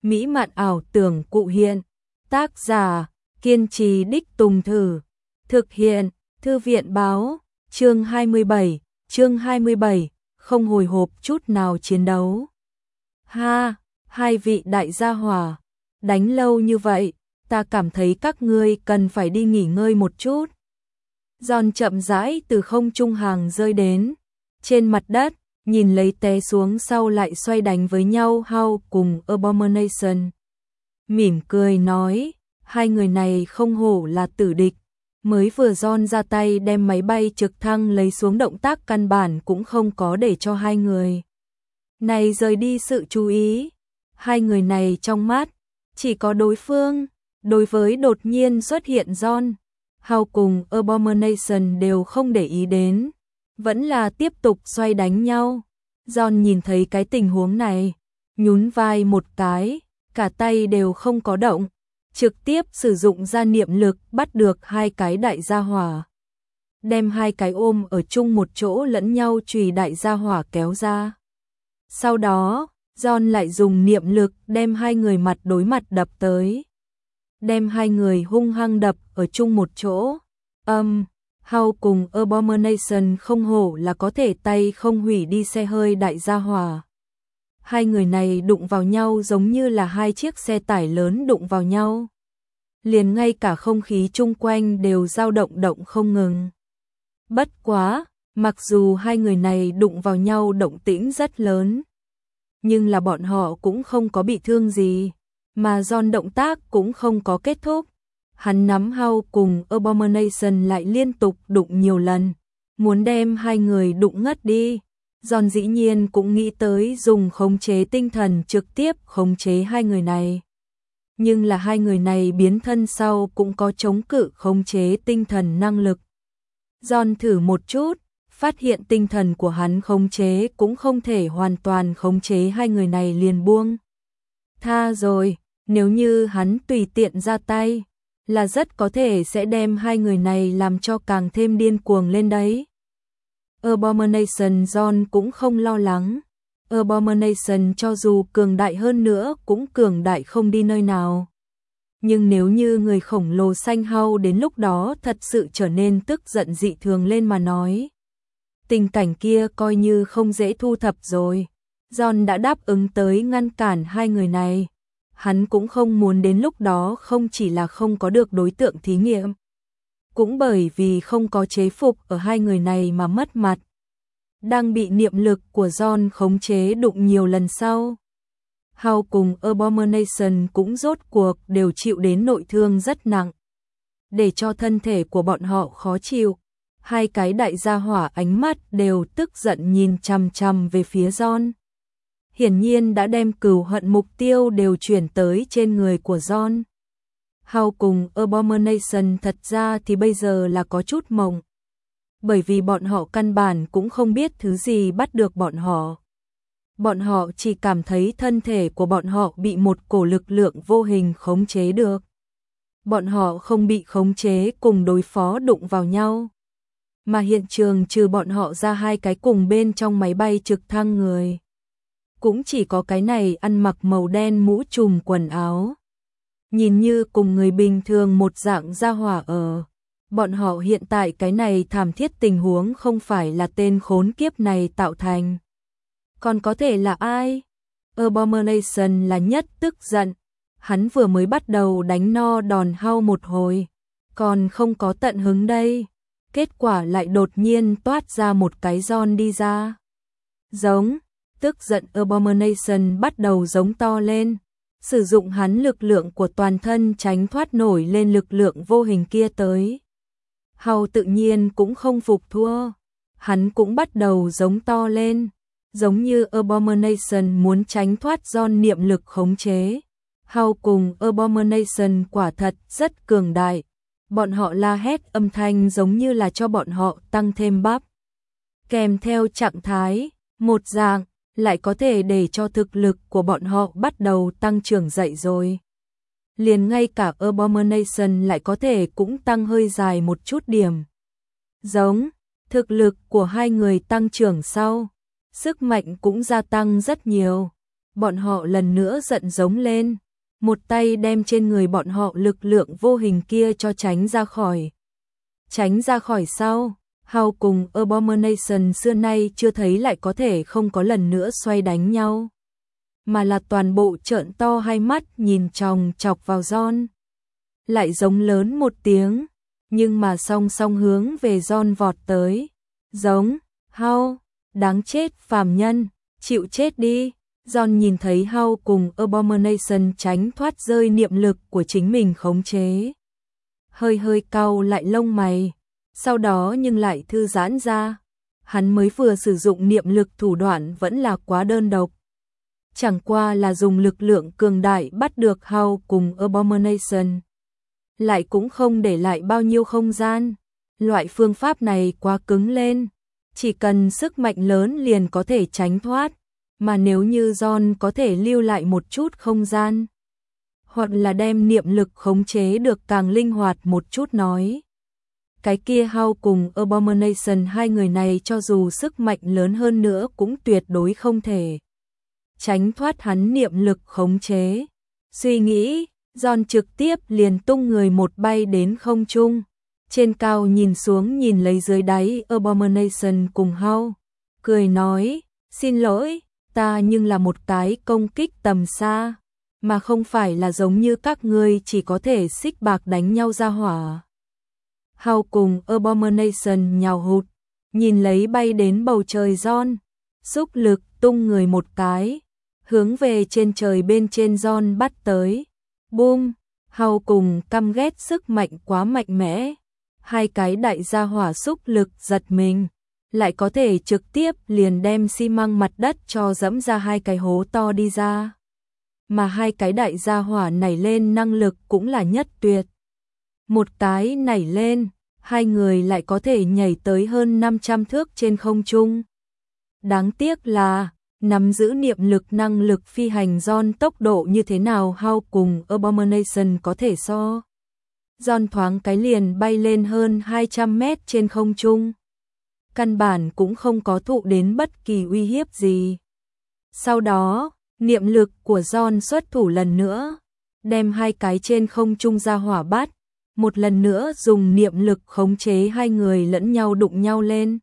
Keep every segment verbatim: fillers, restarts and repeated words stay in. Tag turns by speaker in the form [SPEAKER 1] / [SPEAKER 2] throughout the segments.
[SPEAKER 1] mỹ mạn ảo tưởng cụ hiện. Tác giả, kiên trì đích tùng thử. Thực hiện, thư viện báo, chương hai mươi bảy, chương hai mươi bảy, không hồi hộp chút nào chiến đấu. Ha, hai vị đại gia hỏa, đánh lâu như vậy, ta cảm thấy các ngươi cần phải đi nghỉ ngơi một chút. Giòn chậm rãi từ không trung hàng rơi đến, trên mặt đất, nhìn lấy té xuống sau lại xoay đánh với nhau Hao cùng Abomination. Mỉm cười nói, hai người này không hổ là tử địch, mới vừa Giòn ra tay đem máy bay trực thăng lấy xuống, động tác căn bản cũng không có để cho hai người này rời đi sự chú ý. Hai người này trong mắt chỉ có đối phương. Đối với đột nhiên xuất hiện Giòn, Hao cùng Abomination đều không để ý đến, vẫn là tiếp tục xoay đánh nhau. Giòn nhìn thấy cái tình huống này, nhún vai một cái, cả tay đều không có động, trực tiếp sử dụng ra niệm lực bắt được hai cái đại gia hỏa, đem hai cái ôm ở chung một chỗ lẫn nhau chùy đại gia hỏa kéo ra. Sau đó, Giòn lại dùng niệm lực đem hai người mặt đối mặt đập tới, đem hai người hung hăng đập ở chung một chỗ. Âm, um, Hao cùng Abomination không hổ là có thể tay không hủy đi xe hơi đại gia hỏa. Hai người này đụng vào nhau giống như là hai chiếc xe tải lớn đụng vào nhau. Liền ngay cả không khí chung quanh đều dao động động không ngừng. Bất quá, mặc dù hai người này đụng vào nhau động tĩnh rất lớn, nhưng là bọn họ cũng không có bị thương gì, mà Giòn động tác cũng không có kết thúc. Hắn nắm Hao cùng Abomination lại liên tục đụng nhiều lần, muốn đem hai người đụng ngất đi. Giòn dĩ nhiên cũng nghĩ tới dùng khống chế tinh thần trực tiếp khống chế hai người này. Nhưng là hai người này biến thân sau cũng có chống cự khống chế tinh thần năng lực. Giòn thử một chút, phát hiện tinh thần của hắn khống chế cũng không thể hoàn toàn khống chế hai người này, liền buông tha rồi. Nếu như hắn tùy tiện ra tay, là rất có thể sẽ đem hai người này làm cho càng thêm điên cuồng lên đấy. Abomination Giòn cũng không lo lắng. Abomination cho dù cường đại hơn nữa cũng cường đại không đi nơi nào. Nhưng nếu như người khổng lồ xanh Hao đến lúc đó thật sự trở nên tức giận dị thường lên mà nói, tình cảnh kia coi như không dễ thu thập rồi. Giòn đã đáp ứng tới ngăn cản hai người này. Hắn cũng không muốn đến lúc đó không chỉ là không có được đối tượng thí nghiệm, cũng bởi vì không có chế phục ở hai người này mà mất mặt. Đang bị niệm lực của Giòn khống chế đụng nhiều lần sau, Hao cùng Abomination cũng rốt cuộc đều chịu đến nội thương rất nặng, để cho thân thể của bọn họ khó chịu. Hai cái đại gia hỏa ánh mắt đều tức giận nhìn chằm chằm về phía Giòn. Hiển nhiên đã đem cừu hận mục tiêu đều chuyển tới trên người của Giòn. Hao cùng Abomination thật ra thì bây giờ là có chút mộng, bởi vì bọn họ căn bản cũng không biết thứ gì bắt được bọn họ. Bọn họ chỉ cảm thấy thân thể của bọn họ bị một cổ lực lượng vô hình khống chế được. Bọn họ không bị khống chế cùng đối phó đụng vào nhau, mà hiện trường trừ bọn họ ra hai cái cùng bên trong máy bay trực thăng người, cũng chỉ có cái này ăn mặc màu đen mũ trùm quần áo, nhìn như cùng người bình thường một dạng gia hỏa ở. Bọn họ hiện tại cái này thảm thiết tình huống không phải là tên khốn kiếp này tạo thành. Còn có thể là ai? Abomination là nhất tức giận. Hắn vừa mới bắt đầu đánh no đòn Hao một hồi, còn không có tận hứng đây. Kết quả lại đột nhiên toát ra một cái Giòn đi ra. Giống. Tức giận Abomination bắt đầu giống to lên, sử dụng hắn lực lượng của toàn thân tránh thoát nổi lên lực lượng vô hình kia tới. Hao tự nhiên cũng không phục thua, hắn cũng bắt đầu giống to lên, giống như Abomination muốn tránh thoát Giòn niệm lực khống chế. Hao cùng Abomination quả thật rất cường đại, bọn họ la hét âm thanh giống như là cho bọn họ tăng thêm bắp, kèm theo trạng thái một dạng, lại có thể để cho thực lực của bọn họ bắt đầu tăng trưởng dậy rồi. Liền ngay cả Abomination lại có thể cũng tăng hơi dài một chút điểm. Giống, thực lực của hai người tăng trưởng sau, sức mạnh cũng gia tăng rất nhiều. bọn họ lần nữa giận giống lên, một tay đem trên người bọn họ lực lượng vô hình kia cho tránh ra khỏi. Tránh ra khỏi sau, Hao cùng Abomination xưa nay chưa thấy lại có thể không có lần nữa xoay đánh nhau, mà là toàn bộ trợn to hai mắt nhìn chòng chọc vào John. Lại giống lớn một tiếng, nhưng mà song song hướng về John vọt tới. Giống, Hao, đáng chết phàm nhân, chịu chết đi. John nhìn thấy Hao cùng Abomination tránh thoát rơi niệm lực của chính mình khống chế, hơi hơi cau lại lông mày, sau đó nhưng lại thư giãn ra. Hắn mới vừa sử dụng niệm lực thủ đoạn vẫn là quá đơn độc, chẳng qua là dùng lực lượng cường đại bắt được Hao cùng Abomination, lại cũng không để lại bao nhiêu không gian. Loại phương pháp này quá cứng lên, chỉ cần sức mạnh lớn liền có thể tránh thoát, mà nếu như John có thể lưu lại một chút không gian, hoặc là đem niệm lực khống chế được càng linh hoạt một chút nói, cái kia Hao cùng Abomination hai người này cho dù sức mạnh lớn hơn nữa cũng tuyệt đối không thể tránh thoát hắn niệm lực khống chế. Suy nghĩ, John trực tiếp liền tung người một bay đến không trung, trên cao nhìn xuống nhìn lấy dưới đáy Abomination cùng Hao, cười nói, xin lỗi, ta nhưng là một cái công kích tầm xa, mà không phải là giống như các ngươi chỉ có thể xích bạc đánh nhau ra hỏa. Hao cùng Abomination nhào hụt, nhìn lấy bay đến bầu trời John, xúc lực tung người một cái, hướng về trên trời bên trên John bắt tới. Boom, Hao cùng căm ghét sức mạnh quá mạnh mẽ, hai cái đại gia hỏa xúc lực giật mình, lại có thể trực tiếp liền đem xi măng mặt đất cho dẫm ra hai cái hố to đi ra. Mà hai cái đại gia hỏa nảy lên năng lực cũng là nhất tuyệt. Một cái nảy lên, hai người lại có thể nhảy tới hơn năm trăm thước trên không trung. Đáng tiếc là, nắm giữ niệm lực năng lực phi hành John tốc độ như thế nào Hao cùng Abomination có thể so. John thoáng cái liền bay lên hơn hai trăm mét trên không trung, căn bản cũng không có thụ đến bất kỳ uy hiếp gì. Sau đó, niệm lực của John xuất thủ lần nữa, đem hai cái trên không trung ra hỏa bắt, một lần nữa dùng niệm lực khống chế hai người lẫn nhau đụng nhau lên.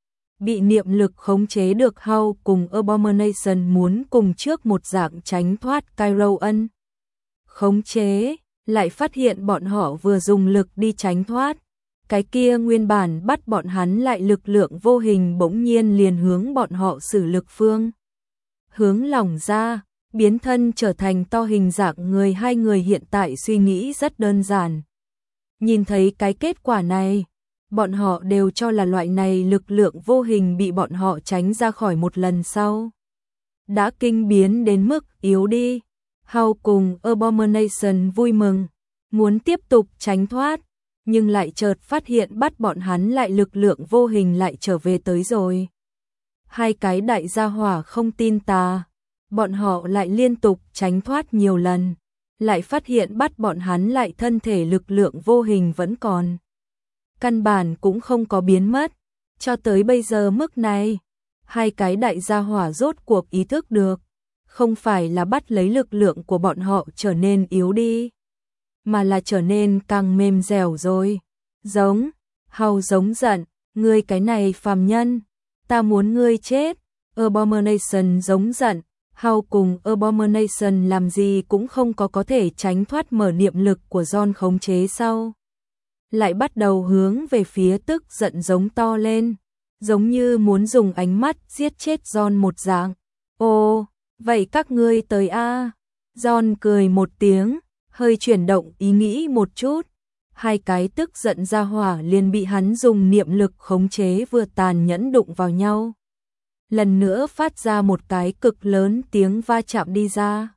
[SPEAKER 1] Bị niệm lực khống chế được Hao cùng Abomination muốn cùng trước một dạng tránh thoát Kyroan khống chế, lại phát hiện bọn họ vừa dùng lực đi tránh thoát, cái kia nguyên bản bắt bọn hắn lại lực lượng vô hình bỗng nhiên liền hướng bọn họ sử lực phương hướng lỏng ra, biến thân trở thành to hình dạng người. Hai người hiện tại suy nghĩ rất đơn giản. Nhìn thấy cái kết quả này, bọn họ đều cho là loại này lực lượng vô hình bị bọn họ tránh ra khỏi một lần sau đã kinh biến đến mức yếu đi. Hao cùng Abomination vui mừng, muốn tiếp tục tránh thoát, nhưng lại chợt phát hiện bắt bọn hắn lại lực lượng vô hình lại trở về tới rồi. Hai cái đại gia hỏa không tin tà, bọn họ lại liên tục tránh thoát nhiều lần, lại phát hiện bắt bọn hắn lại thân thể lực lượng vô hình vẫn còn, căn bản cũng không có biến mất. Cho tới bây giờ mức này, hai cái đại gia hỏa rốt cuộc ý thức được, không phải là bắt lấy lực lượng của bọn họ trở nên yếu đi, mà là trở nên càng mềm dẻo rồi. Giống, Hao giống giận, ngươi cái này phàm nhân, ta muốn ngươi chết. Abomination giống giận, Hao cùng Abomination làm gì cũng không có có thể tránh thoát mở niệm lực của John khống chế sau, lại bắt đầu hướng về phía tức giận giống to lên, giống như muốn dùng ánh mắt giết chết John một dạng. Ồ, vậy các ngươi tới a? John cười một tiếng, hơi chuyển động ý nghĩ một chút, hai cái tức giận ra hỏa liền bị hắn dùng niệm lực khống chế vừa tàn nhẫn đụng vào nhau. Lần nữa phát ra một cái cực lớn tiếng va chạm đi ra.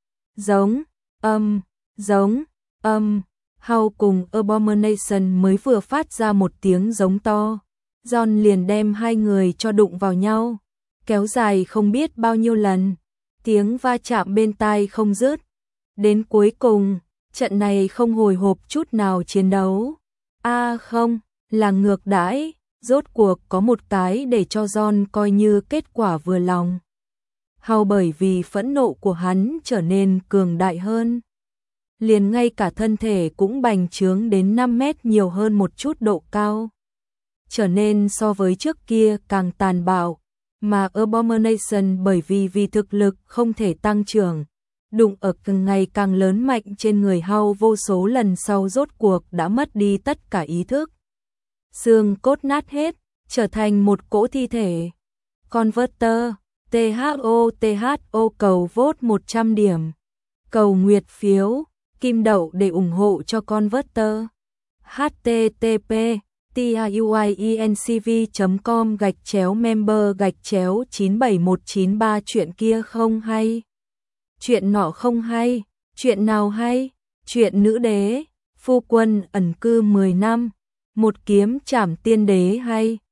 [SPEAKER 1] Giống, âm, giống, âm, Hao cùng Abomination mới vừa phát ra một tiếng giống to, John liền đem hai người cho đụng vào nhau, kéo dài không biết bao nhiêu lần, tiếng va chạm bên tai không dứt. Đến cuối cùng, trận này không hồi hộp chút nào chiến đấu. A à không, là ngược đãi, rốt cuộc có một cái để cho John coi như kết quả vừa lòng. Hao bởi vì phẫn nộ của hắn trở nên cường đại hơn. Liền ngay cả thân thể cũng bành trướng đến năm mét nhiều hơn một chút độ cao. Trở nên so với trước kia càng tàn bạo, mà Abomination bởi vì vì thực lực không thể tăng trưởng, đụng ở càng ngày càng lớn mạnh trên người Hao vô số lần sau rốt cuộc đã mất đi tất cả ý thức. Xương cốt nát hết, trở thành một cỗ thi thể. Converter, tê hát o tê hát o cầu vote một trăm điểm. Cầu nguyệt phiếu, kim đậu để ủng hộ cho Converter. http tiuiencv chấm com gạch chéo member gạch chéo chín bảy một chín ba chuyện kia không hay. Chuyện nọ không hay, chuyện nào hay? Chuyện nữ đế, phu quân ẩn cư mười năm, một kiếm trảm tiên đế hay.